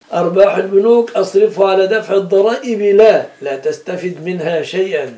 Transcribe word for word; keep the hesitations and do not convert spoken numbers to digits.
أرباح البنوك أصرفها على دفع الضرائب لا لا تستفد منها شيئا.